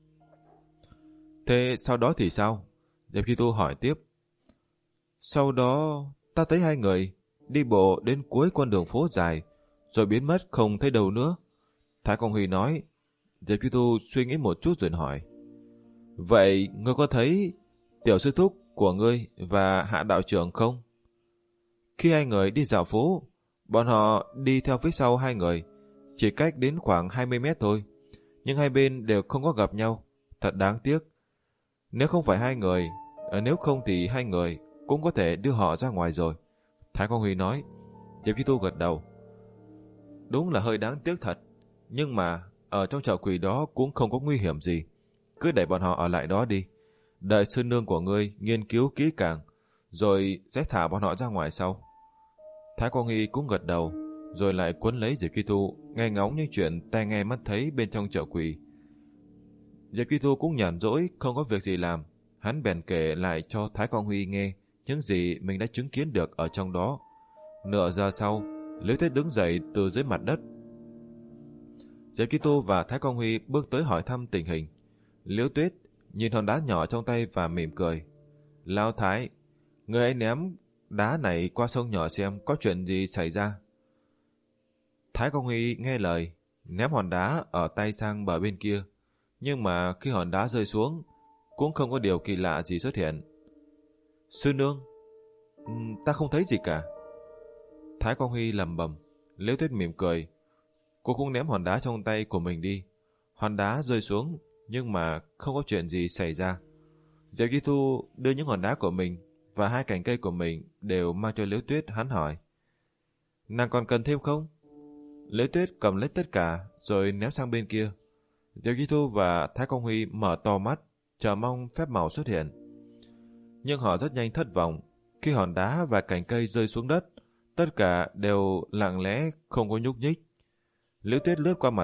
Thế sau đó thì sao? Diệp Duy Thu hỏi tiếp. Sau đó ta thấy hai người đi bộ đến cuối con đường phố dài, rồi biến mất không thấy đâu nữa. Thái Quang Huy nói. Diệp Duy Thu suy nghĩ một chút rồi hỏi: Vậy ngươi có thấy tiểu sư thúc của ngươi và Hạ đạo trưởng không? Khi hai người đi dạo phố, bọn họ đi theo phía sau hai người, chỉ cách đến khoảng hai mươi mét thôi, nhưng hai bên đều không có gặp nhau. Thật đáng tiếc. Nếu không phải hai người, nếu không thì hai người cũng có thể đưa họ ra ngoài rồi. Thái Quang Huy nói. Diệp Duy Thu gật đầu. Đúng là hơi đáng tiếc thật, nhưng mà ở trong chợ quỷ đó cũng không có nguy hiểm gì. Cứ để bọn họ ở lại đó đi. Đợi sư nương của ngươi nghiên cứu kỹ càng, rồi sẽ thả bọn họ ra ngoài sau. Thái Quang Huy cũng gật đầu, rồi lại cuốn lấy Diệp Duy Thu, nghe ngóng những chuyện tai nghe mắt thấy bên trong chợ quỷ. Diệp Duy Thu cũng nhàn rỗi, không có việc gì làm. Hắn bèn kể lại cho Thái Quang Huy nghe những gì mình đã chứng kiến được ở trong đó. Nửa giờ sau, Liễu Tuyết đứng dậy từ dưới mặt đất. Diệp Duy Thu và Thái Quang Huy bước tới hỏi thăm tình hình. Liễu Tuyết nhìn hòn đá nhỏ trong tay và mỉm cười. Lão Thái, người ấy ném đá này qua sông nhỏ xem có chuyện gì xảy ra. Thái Quang Huy nghe lời, ném hòn đá ở tay sang bờ bên kia. Nhưng mà khi hòn đá rơi xuống, cũng không có điều kỳ lạ gì xuất hiện. Sư nương, ta không thấy gì cả. Thái Quang Huy lẩm bẩm. Liễu Tuyết mỉm cười. Cô cũng ném hòn đá trong tay của mình đi. Hòn đá rơi xuống, nhưng mà không có chuyện gì xảy ra. Diệp Duy Thu đưa những hòn đá của mình và hai cành cây của mình đều mang cho Liễu Tuyết. Hắn hỏi: Nàng còn cần thêm không? Liễu Tuyết cầm lấy tất cả rồi ném sang bên kia. Diệp Duy Thu và Thái Quang Huy mở to mắt, chờ mong phép màu xuất hiện. Nhưng họ rất nhanh thất vọng. Khi hòn đá và cành cây rơi xuống đất, tất cả đều lặng lẽ không có nhúc nhích. Liễu Tuyết lướt qua mặt sông,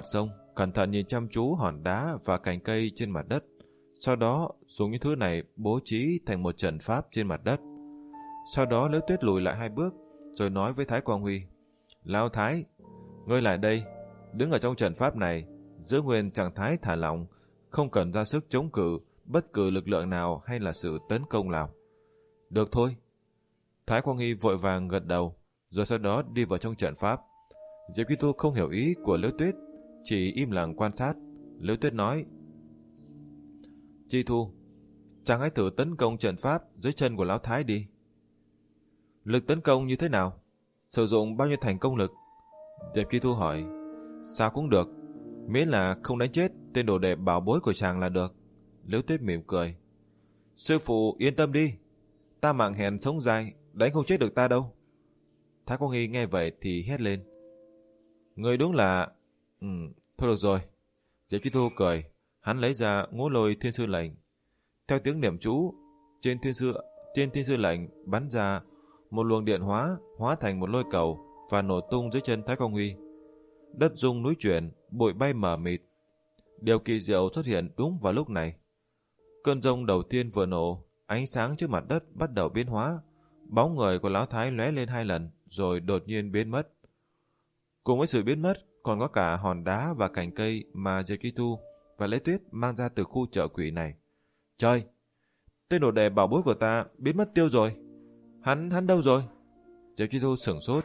cẩn thận nhìn chăm chú hòn đá và cành cây trên mặt đất. Sau đó dùng những thứ này bố trí thành một trận pháp trên mặt đất. Sau đó Liễu Tuyết lùi lại hai bước, rồi nói với Thái Quang Huy: Lão Thái, ngươi lại đây, đứng ở trong trận pháp này, giữ nguyên trạng thái thả lỏng, không cần ra sức chống cự bất cứ lực lượng nào hay là sự tấn công nào. Được thôi. Thái Quang Huy vội vàng gật đầu, rồi sau đó đi vào trong trận pháp. Diệp Kỳ Tu không hiểu ý của Liễu Tuyết, chỉ im lặng quan sát. Liễu Tuyết nói: Chi Thu, chàng hãy thử tấn công trận pháp dưới chân của Lão Thái đi. Lực tấn công như thế nào? Sử dụng bao nhiêu thành công lực? Diệp Kỳ Thu hỏi. Sao cũng được, miễn là không đánh chết tên đồ đệ bảo bối của chàng là được. Liễu Tuyết mỉm cười. Sư phụ yên tâm đi, ta mạng hèn sống dài, đánh không chết được ta đâu. Thái Quang Hy nghe vậy thì hét lên: Người đúng là... Ừ, thôi được rồi. Diệp Chi Thu cười, hắn lấy ra Ngũ Lôi Thiên Sư Lệnh. Theo tiếng niệm chú, trên thiên sư trên thiên sư lệnh bắn ra một luồng điện hóa, hóa thành một lôi cầu và nổ tung dưới chân Thái Quang Huy. Đất rung núi chuyển, bụi bay mờ mịt. Điều kỳ diệu xuất hiện đúng vào lúc này. Cơn giông đầu tiên vừa nổ, ánh sáng trước mặt đất bắt đầu biến hóa. Bóng người của Lão Thái lóe lên hai lần, rồi đột nhiên biến mất. Cùng với sự biến mất, còn có cả hòn đá và cành cây mà Diệp Kỳ Tu và Lễ Tuyết mang ra từ khu chợ quỷ này. Trời! Tên đồ đệ bảo bối của ta biến mất tiêu rồi. Hắn, hắn đâu rồi? Diệp Kỳ Tu sửng sốt.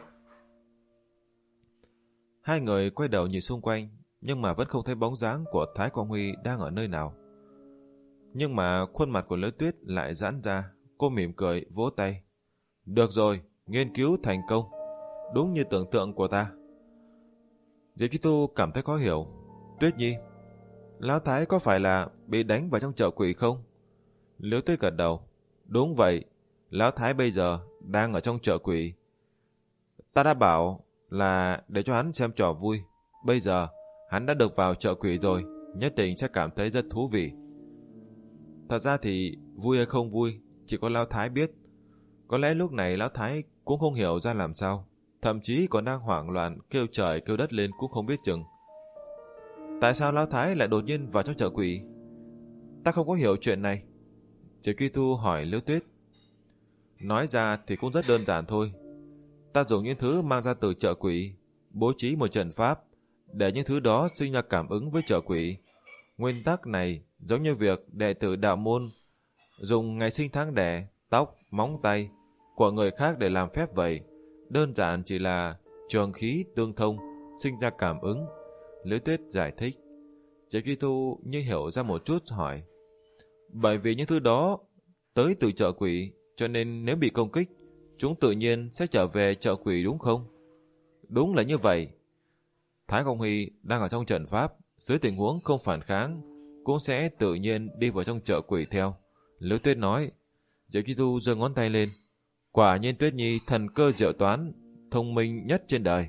Hai người quay đầu nhìn xung quanh, nhưng mà vẫn không thấy bóng dáng của Thái Quang Huy đang ở nơi nào. Nhưng mà khuôn mặt của Lễ Tuyết lại giãn ra, cô mỉm cười, vỗ tay. Được rồi, nghiên cứu thành công. Đúng như tưởng tượng của ta. Diệp Kỳ Tu cảm thấy khó hiểu. Tuyết Nhi, Lão Thái có phải là bị đánh vào trong chợ quỷ không? Liễu Tuyết gật đầu. Đúng vậy, Lão Thái bây giờ đang ở trong chợ quỷ. Ta đã bảo là để cho hắn xem trò vui. Bây giờ hắn đã được vào chợ quỷ rồi, nhất định sẽ cảm thấy rất thú vị. Thật ra thì vui hay không vui chỉ có Lão Thái biết. Có lẽ lúc này Lão Thái cũng không hiểu ra làm sao, thậm chí còn đang hoảng loạn kêu trời kêu đất lên cũng không biết chừng. Tại sao Lão Thái lại đột nhiên vào trong chợ quỷ? Ta không có hiểu chuyện này. Diệp Kỳ Tu hỏi Liễu Tuyết. Nói ra thì cũng rất đơn giản thôi. Ta dùng những thứ mang ra từ chợ quỷ, bố trí một trận pháp để những thứ đó sinh ra cảm ứng với chợ quỷ. Nguyên tắc này giống như việc đệ tử đạo môn dùng ngày sinh tháng đẻ, tóc, móng tay của người khác để làm phép vậy. Đơn giản chỉ là trường khí tương thông, sinh ra cảm ứng. Liễu Tuyết giải thích. Diệp Kỳ Tu như hiểu ra một chút hỏi. Bởi vì những thứ đó tới từ chợ quỷ, cho nên nếu bị công kích, chúng tự nhiên sẽ trở về chợ quỷ đúng không? Đúng là như vậy. Thái Quang Huy đang ở trong trận pháp, dưới tình huống không phản kháng, cũng sẽ tự nhiên đi vào trong chợ quỷ theo. Liễu Tuyết nói. Diệp Kỳ Tu giơ ngón tay lên. Quả nhiên Tuyết Nhi thần cơ diệu toán, thông minh nhất trên đời.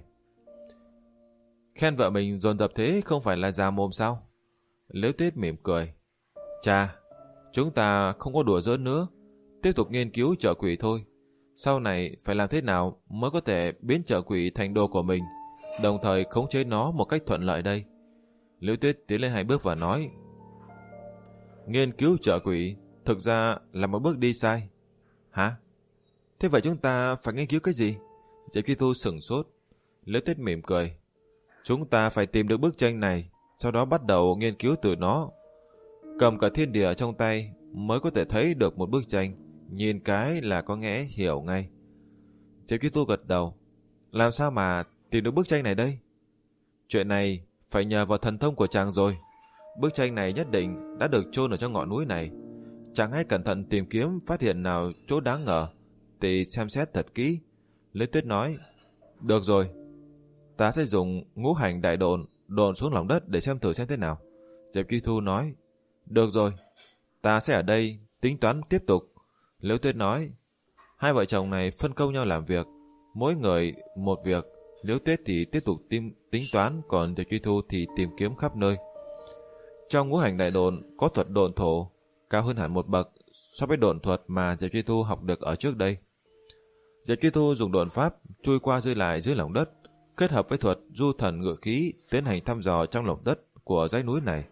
Khen vợ mình dồn dập thế không phải là già mồm sao? Liễu Tuyết mỉm cười. Chà, chúng ta không có đùa giỡn nữa, tiếp tục nghiên cứu chợ quỷ thôi. Sau này phải làm thế nào mới có thể biến chợ quỷ thành đồ của mình, đồng thời khống chế nó một cách thuận lợi đây? Liễu Tuyết tiến lên hai bước và nói. Nghiên cứu chợ quỷ thực ra là một bước đi sai. Hả? Thế vậy chúng ta phải nghiên cứu cái gì? Diệp Kỳ Tu sửng sốt. Liễu Tuyết mỉm cười. Chúng ta phải tìm được bức tranh này, sau đó bắt đầu nghiên cứu từ nó. Cầm cả thiên địa trong tay mới có thể thấy được một bức tranh, nhìn cái là có nghĩa hiểu ngay. Diệp Kỳ Tu gật đầu. Làm sao mà tìm được bức tranh này đây? Chuyện này phải nhờ vào thần thông của chàng rồi. Bức tranh này nhất định đã được chôn ở trong ngọn núi này. Chàng hãy cẩn thận tìm kiếm, phát hiện nào chỗ đáng ngờ thì xem xét thật kỹ. Liễu Tuyết nói. Được rồi, ta sẽ dùng ngũ hành đại độn độn xuống lòng đất để xem thử xem thế nào. Diệp Kỳ Tu nói. Được rồi, ta sẽ ở đây tính toán tiếp tục. Liễu Tuyết nói. Hai vợ chồng này phân công nhau làm việc, mỗi người một việc. Liễu Tuyết thì tiếp tục tìm, tính toán, còn Diệp Kỳ Tu thì tìm kiếm khắp nơi. Trong ngũ hành đại độn có thuật độn thổ, cao hơn hẳn một bậc so với độn thuật mà Diệp Kỳ Tu học được ở trước đây. Diệp Kỳ Tu dùng độn pháp chui qua rơi lại dưới lòng đất, kết hợp với thuật du thần ngự khí tiến hành thăm dò trong lòng đất của dãy núi này.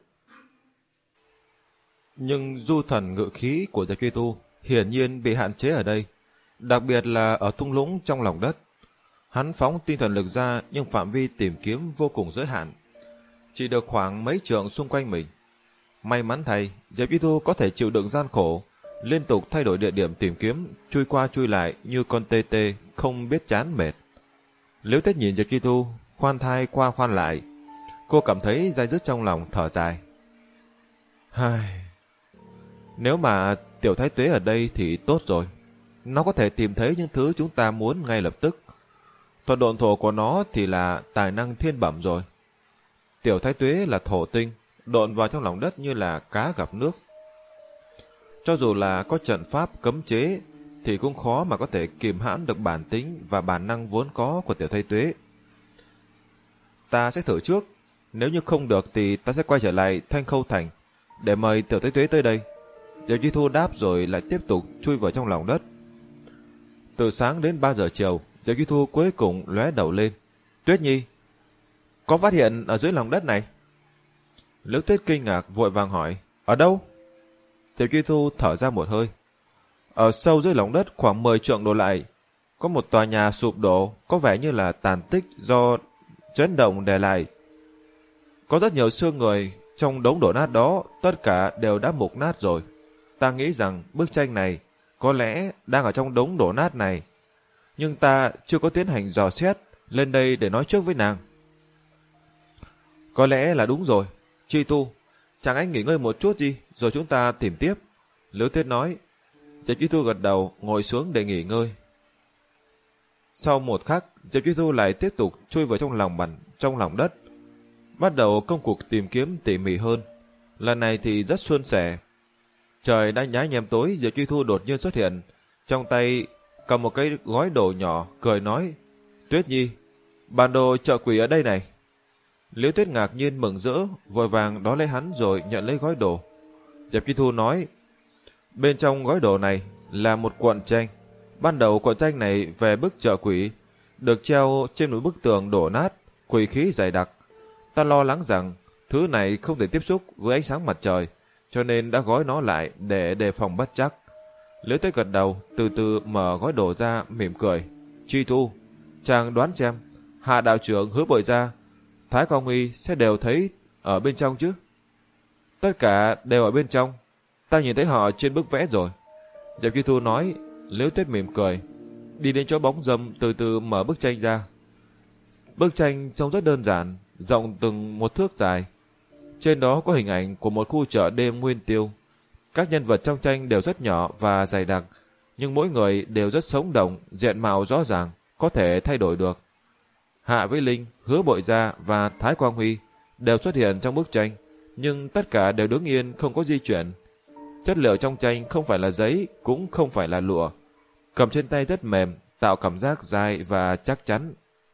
Nhưng du thần ngự khí của Diệp Duy Tu hiển nhiên bị hạn chế ở đây, đặc biệt là ở thung lũng trong lòng đất. Hắn phóng tinh thần lực ra nhưng phạm vi tìm kiếm vô cùng giới hạn, chỉ được khoảng mấy trượng xung quanh mình. May mắn thay, Diệp Duy Tu có thể chịu đựng gian khổ, liên tục thay đổi địa điểm tìm kiếm, chui qua chui lại như con tê tê không biết chán mệt. Liễu Tuyết nhìn Diệp Duy Tu khoan thai qua khoan lại, cô cảm thấy dai dứt trong lòng, thở dài. Hai... Nếu mà Tiểu Thái Tuế ở đây thì tốt rồi. Nó có thể tìm thấy những thứ chúng ta muốn ngay lập tức. Thuật độn thổ của nó thì là tài năng thiên bẩm rồi. Tiểu Thái Tuế là thổ tinh, độn vào trong lòng đất như là cá gặp nước. Cho dù là có trận pháp cấm chế thì cũng khó mà có thể kìm hãm được bản tính và bản năng vốn có của Tiểu Thái Tuế. Ta sẽ thử trước, nếu như không được thì ta sẽ quay trở lại Thanh Khâu Thành để mời Tiểu Thái Tuế tới đây. Diệp Duy Thu đáp rồi lại tiếp tục chui vào trong lòng đất. Từ sáng đến ba giờ chiều, Diệp Duy Thu cuối cùng lóe đầu lên. Tuyết Nhi, có phát hiện ở dưới lòng đất này? Liễu Tuyết kinh ngạc vội vàng hỏi, ở đâu? Diệp Duy Thu thở ra một hơi. Ở sâu dưới lòng đất khoảng mười trượng đổ lại, có một tòa nhà sụp đổ, có vẻ như là tàn tích do chấn động để lại. Có rất nhiều xương người trong đống đổ nát đó, tất cả đều đã mục nát rồi. Ta nghĩ rằng bức tranh này có lẽ đang ở trong đống đổ nát này, nhưng ta chưa có tiến hành dò xét lên đây để nói trước với nàng. Có lẽ là đúng rồi. Chi Tu, chàng anh nghỉ ngơi một chút đi, rồi chúng ta tìm tiếp. Liễu Tuyết nói. Diệp Chi Tu gật đầu, ngồi xuống để nghỉ ngơi. Sau một khắc, Diệp Chi Tu lại tiếp tục chui vào trong lòng bàn, trong lòng đất, bắt đầu công cuộc tìm kiếm tỉ mỉ hơn. Lần này thì rất suôn sẻ. Trời đã nhá nhem tối, Diệp Chi Thu đột nhiên xuất hiện, trong tay cầm một cái gói đồ nhỏ, cười nói, Tuyết Nhi, bản đồ chợ quỷ ở đây này. Liễu Tuyết ngạc nhiên mừng rỡ, vội vàng đón lấy hắn rồi nhận lấy gói đồ. Diệp Chi Thu nói, bên trong gói đồ này là một cuộn tranh. Ban đầu cuộn tranh này về bức chợ quỷ, được treo trên một bức tường đổ nát, quỷ khí dày đặc. Ta lo lắng rằng thứ này không thể tiếp xúc với ánh sáng mặt trời, cho nên đã gói nó lại để đề phòng bất trắc. Liễu Tuyết gật đầu, từ từ mở gói đồ ra, mỉm cười. Chi Thu, chàng đoán xem, Hạ đạo trưởng, Hứa Bội Gia, Thái Quang Huy sẽ đều thấy ở bên trong chứ? Tất cả đều ở bên trong. Ta nhìn thấy họ trên bức vẽ rồi. Diệp Chi Thu nói. Liễu Tuyết mỉm cười, đi đến chỗ bóng râm, từ từ mở bức tranh ra. Bức tranh trông rất đơn giản, rộng từng một thước dài. Trên đó có hình ảnh của một khu chợ đêm nguyên tiêu. Các nhân vật trong tranh đều rất nhỏ và dày đặc, nhưng mỗi người đều rất sống động, diện mạo rõ ràng, có thể thay đổi được. Hạ Vĩ Linh, Hứa Bội Gia và Thái Quang Huy đều xuất hiện trong bức tranh, nhưng tất cả đều đứng yên, không có di chuyển. Chất liệu trong tranh không phải là giấy, cũng không phải là lụa. Cầm trên tay rất mềm, tạo cảm giác dai và chắc chắn.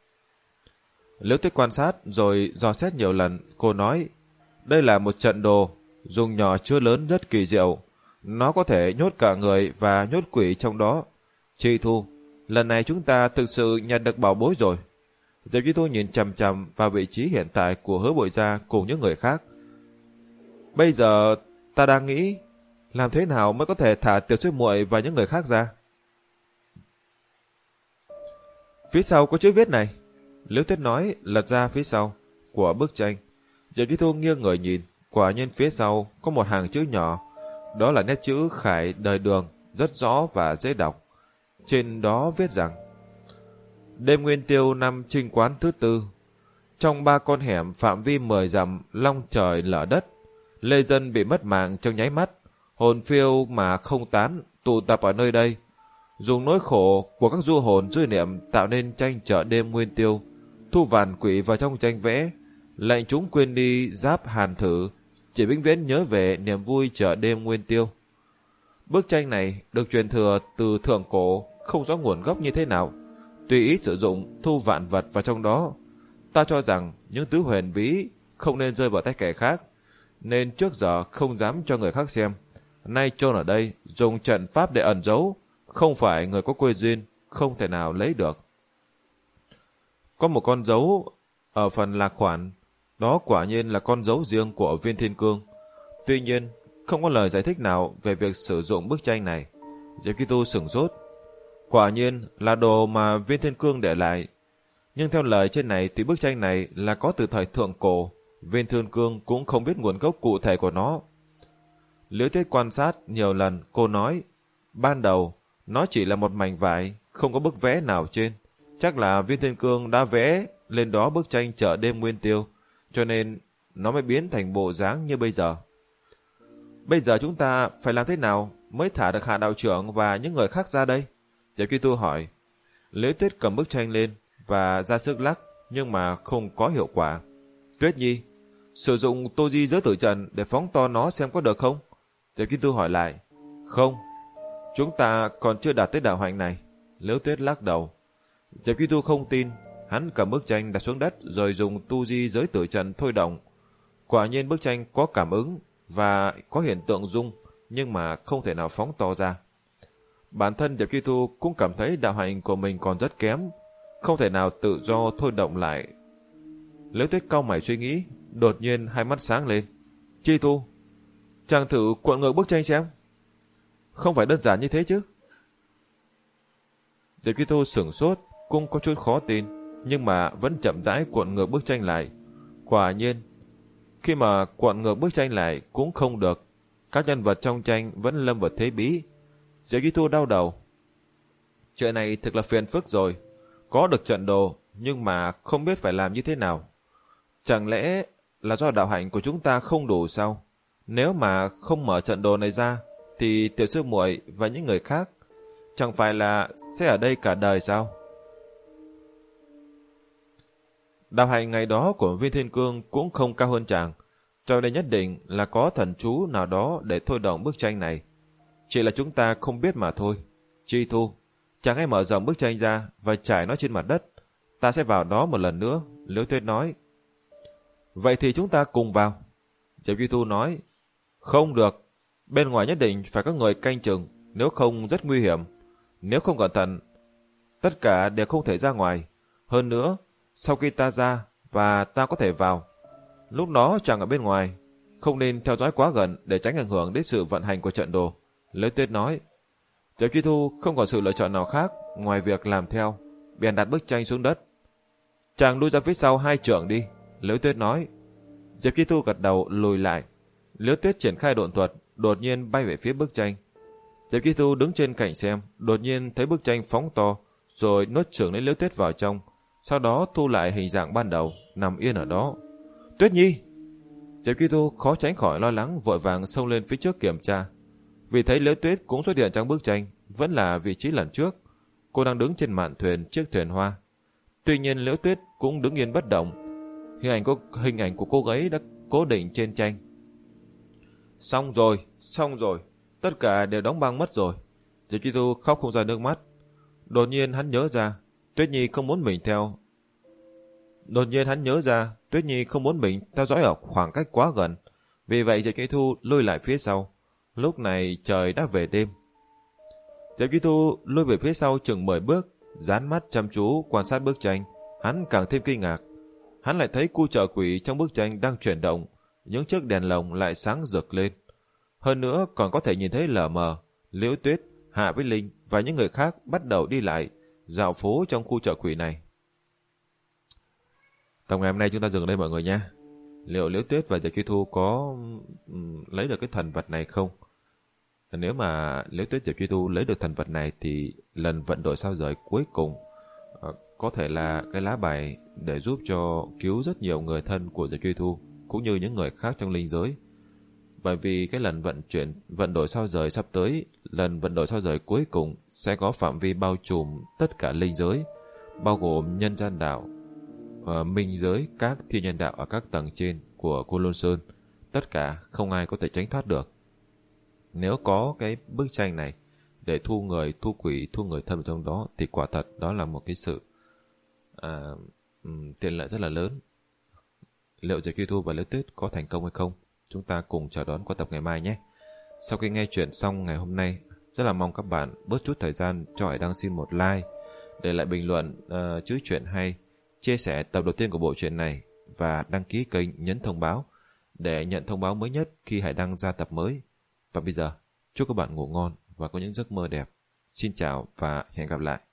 Liễu Tuyết quan sát rồi dò xét nhiều lần, cô nói, đây là một trận đồ, dùng nhỏ chứa lớn rất kỳ diệu. Nó có thể nhốt cả người và nhốt quỷ trong đó. Chi Thu, lần này chúng ta thực sự nhận được bảo bối rồi. Diệp Chi Thu nhìn chằm chằm vào vị trí hiện tại của Hứa Bội Gia cùng những người khác. Bây giờ ta đang nghĩ làm thế nào mới có thể thả Tiểu Sư muội và những người khác ra. Phía sau có chữ viết này. Liễu Tuyết nói, lật ra phía sau của bức tranh. Diệp Chi Thu nghiêng người nhìn, quả nhiên phía sau có một hàng chữ nhỏ. Đó là nét chữ Khải đời Đường, rất rõ và dễ đọc. Trên đó viết rằng, đêm nguyên tiêu năm trinh quán thứ tư, trong ba con hẻm phạm vi mười dặm, long trời lở đất, lê dân bị mất mạng trong nháy mắt, hồn phiêu mà không tán, tụ tập ở nơi đây, dùng nỗi khổ của các du hồn dư niệm tạo nên tranh chợ đêm nguyên tiêu, thu vàn quỷ vào trong tranh vẽ, lệnh chúng quên đi giáp hàn thử, chỉ vĩnh viễn nhớ về niềm vui chợ đêm nguyên tiêu. Bức tranh này được truyền thừa từ thượng cổ, không rõ nguồn gốc như thế nào, tùy ý sử dụng thu vạn vật vào trong đó. Ta cho rằng những thứ huyền bí không nên rơi vào tay kẻ khác, nên trước giờ không dám cho người khác xem. Nay chôn ở đây, dùng trận pháp để ẩn giấu, không phải người có quê duyên, không thể nào lấy được. có một con dấu ở phần lạc khoản. Đó quả nhiên là con dấu riêng của Viên Thiên Cương. Tuy nhiên, không có lời giải thích nào về việc sử dụng bức tranh này. Diệp Kitô sửng sốt. Quả nhiên là đồ mà Viên Thiên Cương để lại. Nhưng theo lời trên này thì bức tranh này là có từ thời thượng cổ. Viên Thiên Cương cũng không biết nguồn gốc cụ thể của nó. Liễu Tuyết quan sát nhiều lần, cô nói, ban đầu nó chỉ là một mảnh vải, không có bức vẽ nào trên. Chắc là Viên Thiên Cương đã vẽ lên đó bức tranh chợ đêm Nguyên Tiêu, cho nên nó mới biến thành bộ dáng như bây giờ. Bây giờ chúng ta phải làm thế nào mới thả được Hạ đạo trưởng và những người khác ra đây? Diệp Kitô hỏi. Liễu Tuyết cầm bức tranh lên và ra sức lắc, nhưng mà không có hiệu quả. Tuyết Nhi, sử dụng Tô Di giới tử trận để phóng to nó xem có được không? Diệp Kitô hỏi lại. Không, chúng ta còn chưa đạt tới đạo hạnh này. Liễu Tuyết lắc đầu. Diệp Kitô không tin. Hắn cầm bức tranh đặt xuống đất rồi dùng tu di giới tử trận thôi động. Quả nhiên bức tranh có cảm ứng và có hiện tượng rung, nhưng mà không thể nào phóng to ra. Bản thân Diệp Kitô cũng cảm thấy đạo hạnh của mình còn rất kém, không thể nào tự do thôi động lại. Liễu Tuyết cau mày suy nghĩ, đột nhiên hai mắt sáng lên. Chi Tu, chàng thử cuộn ngược bức tranh xem. Không phải đơn giản như thế chứ? Diệp Kitô sửng sốt, cũng có chút khó tin, nhưng mà vẫn chậm rãi cuộn ngược bức tranh lại. Quả nhiên, khi mà cuộn ngược bức tranh lại cũng không được. Các nhân vật trong tranh vẫn lâm vào thế bí. Diệp Kitô đau đầu. Chuyện này thực là phiền phức rồi. Có được trận đồ, nhưng mà không biết phải làm như thế nào. Chẳng lẽ là do đạo hạnh của chúng ta không đủ sao? Nếu mà không mở trận đồ này ra, thì tiểu sư muội và những người khác chẳng phải là sẽ ở đây cả đời sao? Đạo hạnh ngày đó của Viên Thiên Cương cũng không cao hơn chàng, cho nên nhất định là có thần chú nào đó để thôi động bức tranh này. Chỉ là chúng ta không biết mà thôi. Chi Thu, chàng hãy mở rộng bức tranh ra và trải nó trên mặt đất. Ta sẽ vào đó một lần nữa, Liễu Tuyết nói. Vậy thì chúng ta cùng vào. Diệp Kitô nói. Không được, bên ngoài nhất định phải có người canh chừng, nếu không rất nguy hiểm. Nếu không cẩn thận, tất cả đều không thể ra ngoài. Hơn nữa, sau khi ta ra và ta có thể vào, lúc đó chàng ở bên ngoài, không nên theo dõi quá gần để tránh ảnh hưởng đến sự vận hành của trận đồ. Liễu Tuyết nói. Diệp Kitô không còn sự lựa chọn nào khác ngoài việc làm theo, bèn đặt bức tranh xuống đất. Chàng lui ra phía sau hai trượng đi, Liễu Tuyết nói. Diệp Kitô gật đầu lùi lại. Liễu Tuyết triển khai độn thuật, đột nhiên bay về phía bức tranh. Diệp Kitô đứng trên cạnh xem, đột nhiên thấy bức tranh phóng to, rồi nuốt chửng lấy Liễu Tuyết vào trong, sau đó thu lại hình dạng ban đầu, nằm yên ở đó. Tuyết Nhi! Diệp Kitô khó tránh khỏi lo lắng, vội vàng xông lên phía trước kiểm tra. Vì thấy Liễu Tuyết cũng xuất hiện trong bức tranh, vẫn là vị trí lần trước. Cô đang đứng trên mạn thuyền chiếc thuyền hoa. Tuy nhiên Liễu Tuyết cũng đứng yên bất động. Hình ảnh của, hình ảnh của cô ấy đã cố định trên tranh. Xong rồi, xong rồi, tất cả đều đóng băng mất rồi. Diệp Kitô khóc không ra nước mắt. Đột nhiên hắn nhớ ra, Tuyết Nhi không muốn mình theo. Đột nhiên hắn nhớ ra, Tuyết Nhi không muốn mình theo dõi ở khoảng cách quá gần. Vì vậy Diệp Kitô lùi lại phía sau. Lúc này trời đã về đêm. Diệp Kitô lùi về phía sau chừng mười bước, dán mắt chăm chú quan sát bức tranh. Hắn càng thêm kinh ngạc. Hắn lại thấy khu chợ quỷ trong bức tranh đang chuyển động, những chiếc đèn lồng lại sáng rực lên. Hơn nữa còn có thể nhìn thấy lờ mờ, Liễu Tuyết, Hạ Vĩ Linh và những người khác bắt đầu đi lại, dạo phố trong khu chợ quỷ này. Tập ngày hôm nay chúng ta dừng ở đây mọi người nha. Liệu Liễu Tuyết và Diệp Kitô có um, lấy được cái thần vật này không? Nếu mà Liễu Tuyết Diệp Kitô lấy được thần vật này thì lần vận đổi sao rời cuối cùng uh, có thể là cái lá bài để giúp cho cứu rất nhiều người thân của Diệp Kitô cũng như những người khác trong linh giới. Bởi vì cái lần vận chuyển vận đổi sao rời sắp tới, lần vận đổi sao rời cuối cùng sẽ có phạm vi bao trùm tất cả linh giới, bao gồm nhân gian đạo, uh, minh giới, các thiên nhân đạo ở các tầng trên của Côn Lôn Sơn. Tất cả không ai có thể tránh thoát được. Nếu có cái bức tranh này để thu người, thu quỷ, thu người thân trong đó thì quả thật đó là một cái sự à, um, tiện lợi rất là lớn. Liệu Diệp Kitô và Liễu Tuyết có thành công hay không? Chúng ta cùng chờ đón qua tập ngày mai nhé. Sau khi nghe chuyện xong ngày hôm nay, rất là mong các bạn bớt chút thời gian cho Hải Đăng xin một like, để lại bình luận uh, chữ chuyện hay, chia sẻ tập đầu tiên của bộ truyện này và đăng ký kênh, nhấn thông báo để nhận thông báo mới nhất khi Hải đăng ra tập mới. Và bây giờ, chúc các bạn ngủ ngon và có những giấc mơ đẹp. Xin chào và hẹn gặp lại.